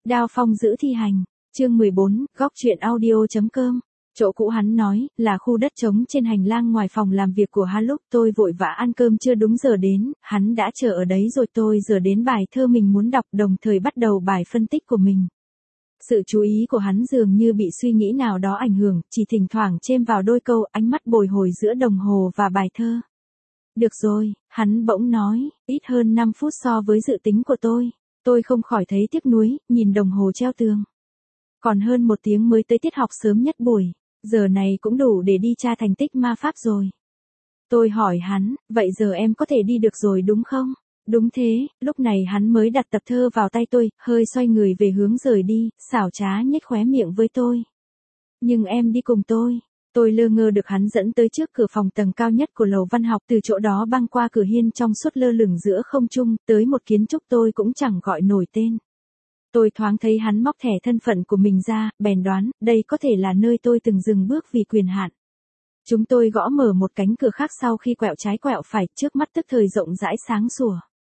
Đao Phong giữ thi hành, chương 14, góc chuyện audio.com. Chỗ cũ hắn nói, là khu đất trống trên hành lang ngoài phòng làm việc của hắn. Lúc tôi vội vã ăn cơm chưa đúng giờ đến, hắn đã chờ ở đấy rồi. Tôi giờ đến bài thơ mình muốn đọc, đồng thời bắt đầu bài phân tích của mình. Sự chú ý của hắn dường như bị suy nghĩ nào đó ảnh hưởng, chỉ thỉnh thoảng chêm vào đôi câu, ánh mắt bồi hồi giữa đồng hồ và bài thơ. Được rồi, hắn bỗng nói, ít hơn 5 phút so với dự tính của tôi. Tôi không khỏi thấy tiếc nuối, nhìn đồng hồ treo tường. Còn hơn 1 tiếng mới tới tiết học sớm nhất buổi, giờ này cũng đủ để đi tra thành tích ma pháp rồi. Tôi hỏi hắn, vậy giờ em có thể đi được rồi đúng không? Đúng thế, lúc này hắn mới đặt tập thơ vào tay tôi, hơi xoay người về hướng rời đi, xảo trá nhếch khóe miệng với tôi. Nhưng em đi cùng tôi. Tôi lơ ngơ được hắn dẫn tới trước cửa phòng tầng cao nhất của lầu văn học, từ chỗ đó băng qua cửa hiên trong suốt lơ lửng giữa không trung, tới một kiến trúc tôi cũng chẳng gọi nổi tên. Tôi thoáng thấy hắn móc thẻ thân phận của mình ra, bèn đoán, đây có thể là nơi tôi từng dừng bước vì quyền hạn. Chúng tôi gõ mở một cánh cửa khác sau khi quẹo trái quẹo phải, trước mắt tức thời rộng rãi sáng sủa.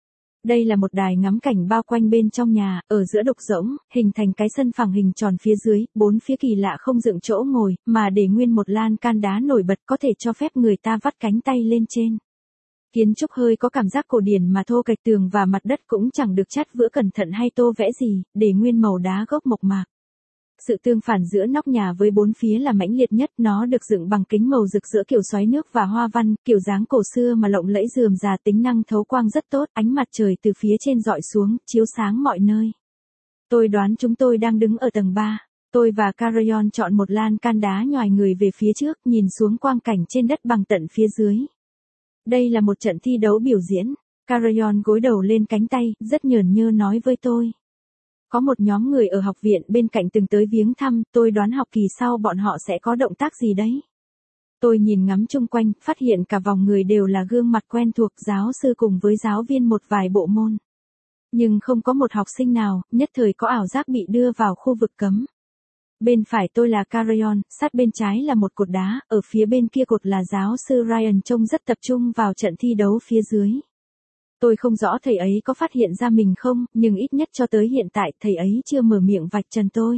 Đây là một đài ngắm cảnh bao quanh bên trong nhà, ở giữa đục rỗng, hình thành cái sân phẳng hình tròn phía dưới, 4 phía kỳ lạ không dựng chỗ ngồi, mà để nguyên một lan can đá nổi bật có thể cho phép người ta vắt cánh tay lên trên. Kiến trúc hơi có cảm giác cổ điển mà thô kệch, tường và mặt đất cũng chẳng được chát vữa cẩn thận hay tô vẽ gì, để nguyên màu đá gốc mộc mạc. Sự tương phản giữa nóc nhà với 4 phía là mãnh liệt nhất, nó được dựng bằng kính màu rực rỡ kiểu xoáy nước và hoa văn, kiểu dáng cổ xưa mà lộng lẫy rườm rà, tính năng thấu quang rất tốt, ánh mặt trời từ phía trên rọi xuống, chiếu sáng mọi nơi. Tôi đoán chúng tôi đang đứng ở tầng 3. Tôi và Carayon chọn một lan can đá nhoài người về phía trước, nhìn xuống quang cảnh trên đất bằng tận phía dưới. Đây là một trận thi đấu biểu diễn. Carayon gối đầu lên cánh tay, rất nhởn nhơ nói với tôi. Có một nhóm người ở học viện bên cạnh từng tới viếng thăm, tôi đoán học kỳ sau bọn họ sẽ có động tác gì đấy. Tôi nhìn ngắm chung quanh, phát hiện cả vòng người đều là gương mặt quen thuộc, giáo sư cùng với giáo viên một vài bộ môn. Nhưng không có một học sinh nào, nhất thời có ảo giác bị đưa vào khu vực cấm. Bên phải tôi là Carayon, sát bên trái là một cột đá, ở phía bên kia cột là giáo sư Ryan trông rất tập trung vào trận thi đấu phía dưới. Tôi không rõ thầy ấy có phát hiện ra mình không, nhưng ít nhất cho tới hiện tại thầy ấy chưa mở miệng vạch trần tôi.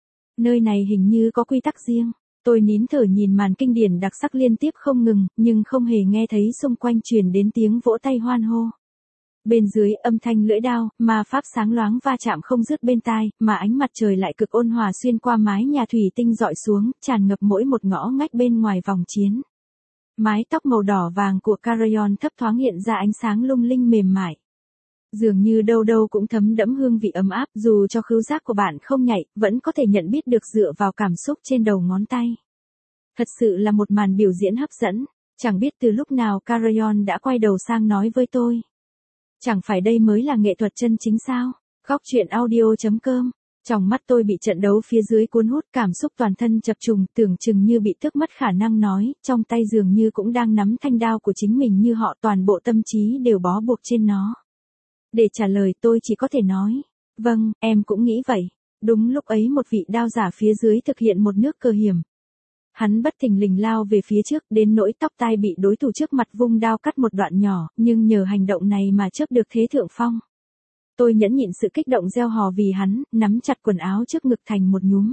Nơi này hình như có quy tắc riêng. Tôi nín thở nhìn màn kinh điển đặc sắc liên tiếp không ngừng, nhưng không hề nghe thấy xung quanh truyền đến tiếng vỗ tay hoan hô. Bên dưới âm thanh lưỡi đao, ma pháp sáng loáng va chạm không dứt bên tai, mà ánh mặt trời lại cực ôn hòa xuyên qua mái nhà thủy tinh dọi xuống, tràn ngập mỗi một ngõ ngách bên ngoài vòng chiến. Mái tóc màu đỏ vàng của Carayon thấp thoáng hiện ra ánh sáng lung linh mềm mại. Dường như đâu đâu cũng thấm đẫm hương vị ấm áp, dù cho khứu giác của bạn không nhạy, vẫn có thể nhận biết được dựa vào cảm xúc trên đầu ngón tay. Thật sự là một màn biểu diễn hấp dẫn, chẳng biết từ lúc nào Carayon đã quay đầu sang nói với tôi. Chẳng phải đây mới là nghệ thuật chân chính sao? Góc chuyện audio.com. Trong mắt tôi bị trận đấu phía dưới cuốn hút, cảm xúc toàn thân chập trùng, tưởng chừng như bị tước mất khả năng nói, trong tay dường như cũng đang nắm thanh đao của chính mình như họ, toàn bộ tâm trí đều bó buộc trên nó. Để trả lời tôi chỉ có thể nói, vâng, em cũng nghĩ vậy. Đúng lúc ấy một vị đao giả phía dưới thực hiện một nước cờ hiểm. Hắn bất thình lình lao về phía trước, đến nỗi tóc tai bị đối thủ trước mặt vung đao cắt một đoạn nhỏ, nhưng nhờ hành động này mà chớp được thế thượng phong. Tôi nhẫn nhịn sự kích động reo hò vì hắn, nắm chặt quần áo trước ngực thành một nhúm.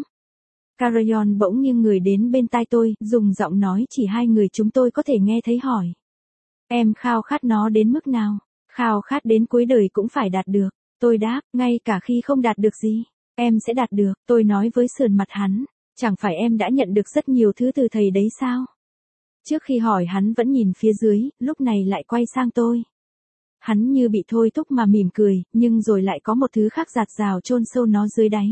Carayon bỗng nghiêng người đến bên tai tôi, dùng giọng nói chỉ hai người chúng tôi có thể nghe thấy hỏi. Em khao khát nó đến mức nào? Khao khát đến cuối đời cũng phải đạt được. Tôi đáp, ngay cả khi không đạt được gì, em sẽ đạt được. Tôi nói với sườn mặt hắn, chẳng phải em đã nhận được rất nhiều thứ từ thầy đấy sao? Trước khi hỏi hắn vẫn nhìn phía dưới, lúc này lại quay sang tôi. Hắn như bị thôi thúc mà mỉm cười, nhưng rồi lại có một thứ khác dạt dào chôn sâu nó dưới đáy.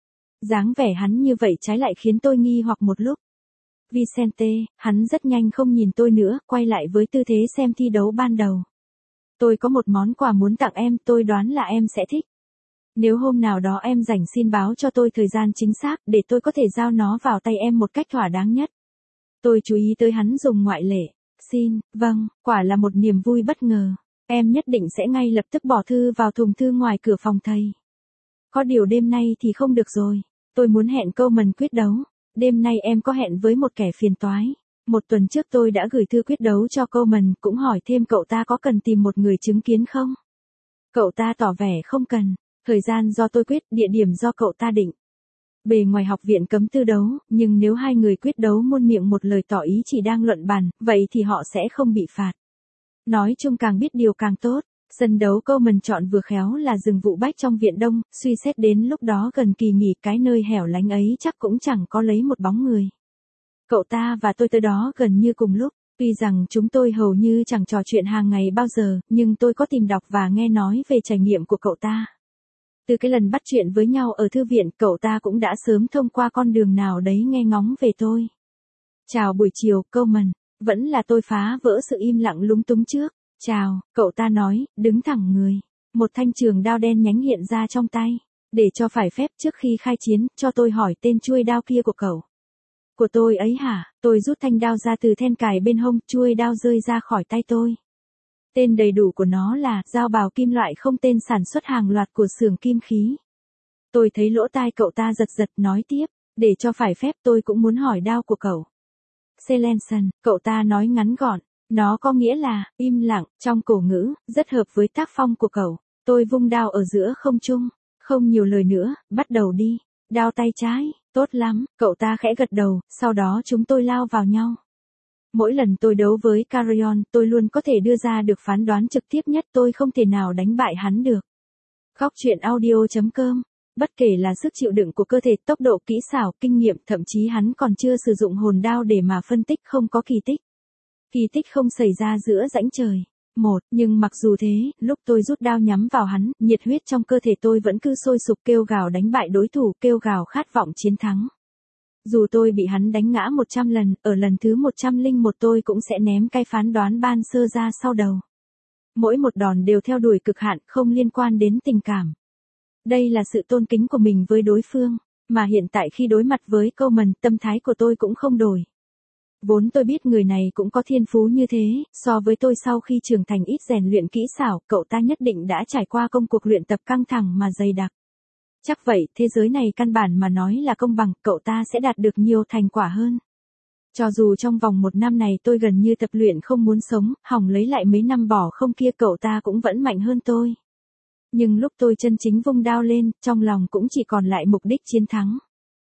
Dáng vẻ hắn như vậy trái lại khiến tôi nghi hoặc một lúc. Vicente, hắn rất nhanh không nhìn tôi nữa, quay lại với tư thế xem thi đấu ban đầu. Tôi có một món quà muốn tặng em, tôi đoán là em sẽ thích. Nếu hôm nào đó em rảnh xin báo cho tôi thời gian chính xác, để tôi có thể giao nó vào tay em một cách thỏa đáng nhất. Tôi chú ý tới hắn dùng ngoại lệ. Xin, vâng, quả là một niềm vui bất ngờ. Em nhất định sẽ ngay lập tức bỏ thư vào thùng thư ngoài cửa phòng thầy. Có điều đêm nay thì không được rồi. Tôi muốn hẹn Coleman quyết đấu. Đêm nay em có hẹn với một kẻ phiền toái. 1 tuần trước tôi đã gửi thư quyết đấu cho Coleman, cũng hỏi thêm cậu ta có cần tìm một người chứng kiến không. Cậu ta tỏ vẻ không cần. Thời gian do tôi quyết, địa điểm do cậu ta định. Bề ngoài học viện cấm tư đấu, nhưng nếu hai người quyết đấu muôn miệng một lời tỏ ý chỉ đang luận bàn, vậy thì họ sẽ không bị phạt. Nói chung càng biết điều càng tốt. Sân đấu Coleman chọn vừa khéo là rừng vụ bách trong viện đông, suy xét đến lúc đó gần kỳ nghỉ cái nơi hẻo lánh ấy chắc cũng chẳng có lấy một bóng người. Cậu ta và tôi tới đó gần như cùng lúc, tuy rằng chúng tôi hầu như chẳng trò chuyện hàng ngày bao giờ, nhưng tôi có tìm đọc và nghe nói về trải nghiệm của cậu ta. Từ cái lần bắt chuyện với nhau ở thư viện, cậu ta cũng đã sớm thông qua con đường nào đấy nghe ngóng về tôi. Chào buổi chiều, Coleman. Vẫn là tôi phá vỡ sự im lặng lúng túng trước. Chào, cậu ta nói, đứng thẳng người. Một thanh trường đao đen nhánh hiện ra trong tay. Để cho phải phép trước khi khai chiến, cho tôi hỏi tên chuôi đao kia của cậu. Của tôi ấy hả? Tôi rút thanh đao ra từ then cài bên hông, chuôi đao rơi ra khỏi tay tôi. Tên đầy đủ của nó là dao bào kim loại không tên sản xuất hàng loạt của xưởng kim khí. Tôi thấy lỗ tai cậu ta giật giật nói tiếp, để cho phải phép tôi cũng muốn hỏi đao của cậu. Selenson, cậu ta nói ngắn gọn, nó có nghĩa là im lặng trong cổ ngữ, rất hợp với tác phong của cậu. Tôi vung đao ở giữa không trung, không nhiều lời nữa, bắt đầu đi. Đao tay trái, tốt lắm, cậu ta khẽ gật đầu, sau đó chúng tôi lao vào nhau. Mỗi lần tôi đấu với Carrion, tôi luôn có thể đưa ra được phán đoán trực tiếp nhất, tôi không thể nào đánh bại hắn được. Góc truyện audio.com. Bất kể là sức chịu đựng của cơ thể, tốc độ, kỹ xảo, kinh nghiệm, thậm chí hắn còn chưa sử dụng hồn đao để mà phân tích, không có kỳ tích. Kỳ tích không xảy ra giữa rãnh trời. Nhưng mặc dù thế, lúc tôi rút đao nhắm vào hắn, nhiệt huyết trong cơ thể tôi vẫn cứ sôi sục kêu gào đánh bại đối thủ, kêu gào khát vọng chiến thắng. Dù tôi bị hắn đánh ngã 100 lần, ở lần thứ 101 tôi cũng sẽ ném cái phán đoán ban sơ ra sau đầu. Mỗi một đòn đều theo đuổi cực hạn, không liên quan đến tình cảm. Đây là sự tôn kính của mình với đối phương, mà hiện tại khi đối mặt với Coleman, tâm thái của tôi cũng không đổi. Vốn tôi biết người này cũng có thiên phú như thế, so với tôi sau khi trưởng thành ít rèn luyện kỹ xảo, cậu ta nhất định đã trải qua công cuộc luyện tập căng thẳng mà dày đặc. Chắc vậy, thế giới này căn bản mà nói là công bằng, cậu ta sẽ đạt được nhiều thành quả hơn. Cho dù trong vòng 1 năm này tôi gần như tập luyện không muốn sống, hỏng lấy lại mấy năm bỏ không kia, cậu ta cũng vẫn mạnh hơn tôi. Nhưng lúc tôi chân chính vung đao lên, trong lòng cũng chỉ còn lại mục đích chiến thắng.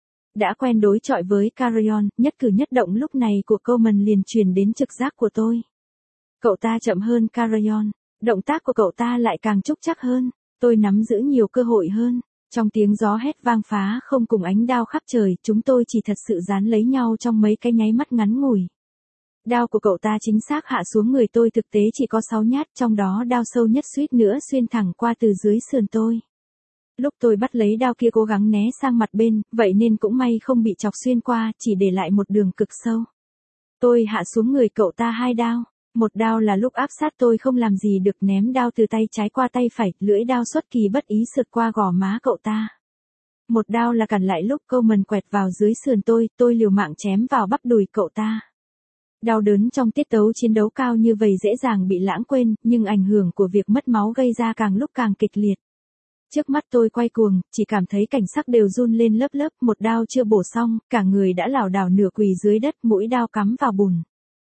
Đã quen đối chọi với Carrion, nhất cử nhất động lúc này của Coleman liền truyền đến trực giác của tôi. Cậu ta chậm hơn Carrion, động tác của cậu ta lại càng trúc chắc hơn, tôi nắm giữ nhiều cơ hội hơn. Trong tiếng gió hét vang phá không cùng ánh đao khắp trời, chúng tôi chỉ thật sự dán lấy nhau trong mấy cái nháy mắt ngắn ngủi. Đao của cậu ta chính xác hạ xuống người tôi, thực tế chỉ có 6 nhát, trong đó đao sâu nhất suýt nữa xuyên thẳng qua từ dưới sườn tôi. Lúc tôi bắt lấy đao kia cố gắng né sang mặt bên, vậy nên cũng may không bị chọc xuyên qua, chỉ để lại một đường cực sâu. Tôi hạ xuống người cậu ta 2 đao. Một đao là lúc áp sát tôi không làm gì được, ném đao từ tay trái qua tay phải, lưỡi đao xuất kỳ bất ý sượt qua gò má cậu ta. Một đao là cản lại lúc Coleman quẹt vào dưới sườn tôi liều mạng chém vào bắp đùi cậu ta. Đau đớn trong tiết tấu chiến đấu cao như vậy dễ dàng bị lãng quên, nhưng ảnh hưởng của việc mất máu gây ra càng lúc càng kịch liệt. Trước mắt tôi quay cuồng, chỉ cảm thấy cảnh sắc đều run lên lớp lớp, một đao chưa bổ xong, cả người đã lảo đảo nửa quỳ dưới đất, mũi đao cắm vào bùn.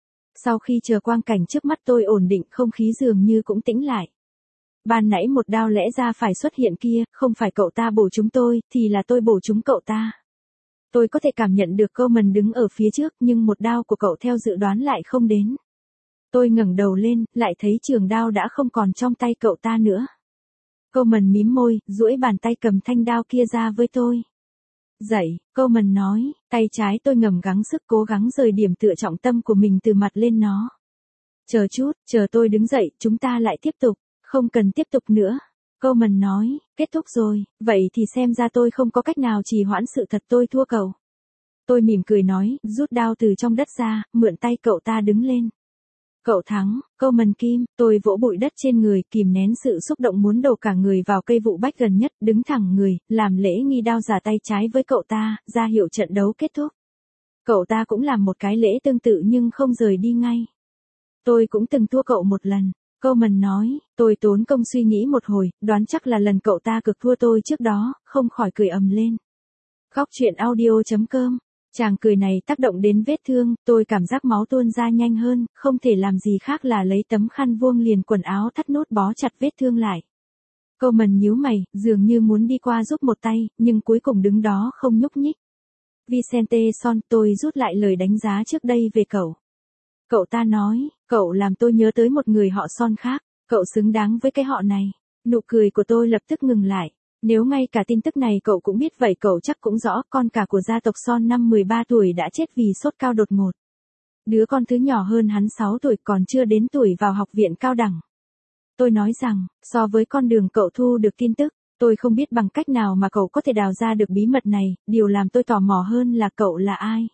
Sau khi chờ quang cảnh trước mắt tôi ổn định, không khí dường như cũng tĩnh lại. Ban nãy một đao lẽ ra phải xuất hiện kia, không phải cậu ta bổ trúng tôi, thì là tôi bổ trúng cậu ta. Tôi có thể cảm nhận được Coleman đứng ở phía trước, nhưng một đao của cậu theo dự đoán lại không đến. Tôi ngẩng đầu lên, lại thấy trường đao đã không còn trong tay cậu ta nữa. Coleman mím môi, duỗi bàn tay cầm thanh đao kia ra với tôi. Dậy, Coleman nói, tay trái tôi ngầm gắng sức cố gắng rời điểm tựa trọng tâm của mình từ mặt lên nó. Chờ chút, chờ tôi đứng dậy, chúng ta lại tiếp tục, không cần tiếp tục nữa. Coleman nói, kết thúc rồi, vậy thì xem ra tôi không có cách nào trì hoãn sự thật, tôi thua cậu. Tôi mỉm cười nói, rút đao từ trong đất ra, mượn tay cậu ta đứng lên. Cậu thắng, Coleman Kim, tôi vỗ bụi đất trên người, kìm nén sự xúc động muốn đổ cả người vào cây vụ bách gần nhất, đứng thẳng người, làm lễ nghi đao giả tay trái với cậu ta, ra hiệu trận đấu kết thúc. Cậu ta cũng làm một cái lễ tương tự nhưng không rời đi ngay. Tôi cũng từng thua cậu một lần. Coleman nói, tôi tốn công suy nghĩ một hồi, đoán chắc là lần cậu ta cực thua tôi trước đó, không khỏi cười ầm lên. Góc truyện audio.com. Chàng cười này tác động đến vết thương, tôi cảm giác máu tuôn ra nhanh hơn, không thể làm gì khác là lấy tấm khăn vuông liền quần áo thắt nút bó chặt vết thương lại. Coleman nhíu mày, dường như muốn đi qua giúp một tay, nhưng cuối cùng đứng đó không nhúc nhích. Vicente Son, tôi rút lại lời đánh giá trước đây về cậu. Cậu ta nói, cậu làm tôi nhớ tới một người họ Son khác, cậu xứng đáng với cái họ này. Nụ cười của tôi lập tức ngừng lại. Nếu ngay cả tin tức này cậu cũng biết vậy cậu chắc cũng rõ con cả của gia tộc Son năm 13 tuổi đã chết vì sốt cao đột ngột. Đứa con thứ nhỏ hơn hắn 6 tuổi còn chưa đến tuổi vào học viện cao đẳng. Tôi nói rằng, so với con đường cậu thu được tin tức, tôi không biết bằng cách nào mà cậu có thể đào ra được bí mật này, điều làm tôi tò mò hơn là cậu là ai.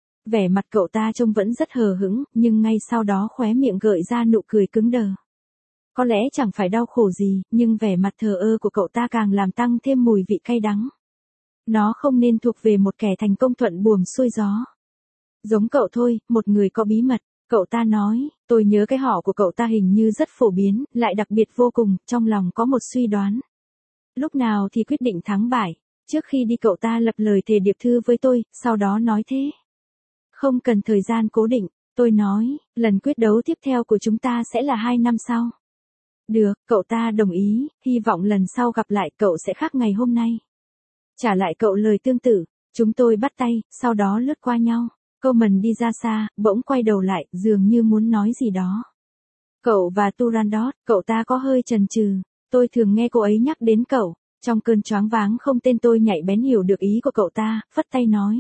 Vẻ mặt cậu ta trông vẫn rất hờ hững, nhưng ngay sau đó khóe miệng gợi ra nụ cười cứng đờ. Có lẽ chẳng phải đau khổ gì, nhưng vẻ mặt thờ ơ của cậu ta càng làm tăng thêm mùi vị cay đắng. Nó không nên thuộc về một kẻ thành công thuận buồm xuôi gió. Giống cậu thôi, một người có bí mật. Cậu ta nói, tôi nhớ cái họ của cậu ta hình như rất phổ biến, lại đặc biệt vô cùng, trong lòng có một suy đoán. Lúc nào thì quyết định thắng bại, trước khi đi cậu ta lập lời thề điệp thư với tôi, sau đó nói thế. Không cần thời gian cố định, tôi nói, lần quyết đấu tiếp theo của chúng ta sẽ là 2 năm sau. Được, cậu ta đồng ý, hy vọng lần sau gặp lại cậu sẽ khác ngày hôm nay. Trả lại cậu lời tương tự, chúng tôi bắt tay, sau đó lướt qua nhau. Coleman đi ra xa, bỗng quay đầu lại, dường như muốn nói gì đó. Cậu và Turandot, cậu ta có hơi chần chừ. Tôi thường nghe cô ấy nhắc đến cậu. Trong cơn choáng váng không tên tôi nhạy bén hiểu được ý của cậu ta, phất tay nói.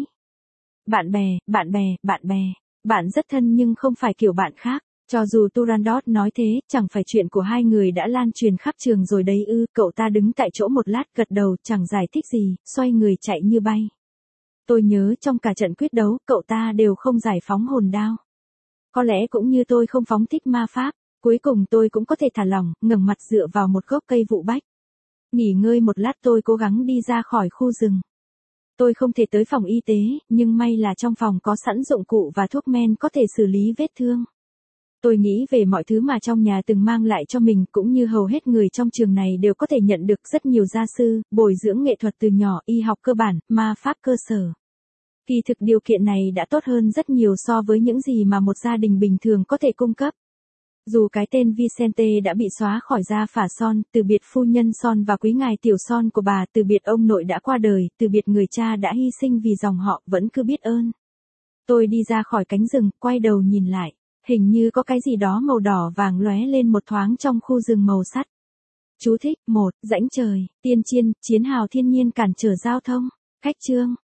Bạn bè, bạn bè, bạn bè. Bạn rất thân nhưng không phải kiểu bạn khác. Cho dù Turandot nói thế, chẳng phải chuyện của hai người đã lan truyền khắp trường rồi đấy ư. Cậu ta đứng tại chỗ một lát gật đầu chẳng giải thích gì, xoay người chạy như bay. Tôi nhớ trong cả trận quyết đấu, cậu ta đều không giải phóng hồn đao. Có lẽ cũng như tôi không phóng thích ma pháp, cuối cùng tôi cũng có thể thả lỏng, ngẩng mặt dựa vào một gốc cây vụ bách. Nghỉ ngơi một lát tôi cố gắng đi ra khỏi khu rừng. Tôi không thể tới phòng y tế, nhưng may là trong phòng có sẵn dụng cụ và thuốc men có thể xử lý vết thương. Tôi nghĩ về mọi thứ mà trong nhà từng mang lại cho mình cũng như hầu hết người trong trường này đều có thể nhận được rất nhiều gia sư, bồi dưỡng nghệ thuật từ nhỏ, y học cơ bản, ma pháp cơ sở. Kỳ thực điều kiện này đã tốt hơn rất nhiều so với những gì mà một gia đình bình thường có thể cung cấp. Dù cái tên Vicente đã bị xóa khỏi gia phả Son, từ biệt phu nhân Son và quý ngài tiểu Son của bà, từ biệt ông nội đã qua đời, từ biệt người cha đã hy sinh vì dòng họ, vẫn cứ biết ơn. Tôi đi ra khỏi cánh rừng, quay đầu nhìn lại. Hình như có cái gì đó màu đỏ vàng lóe lên một thoáng trong khu rừng màu sắt. Chú thích, 1, rãnh trời, tiên chiên, chiến hào thiên nhiên cản trở giao thông. Khách chương.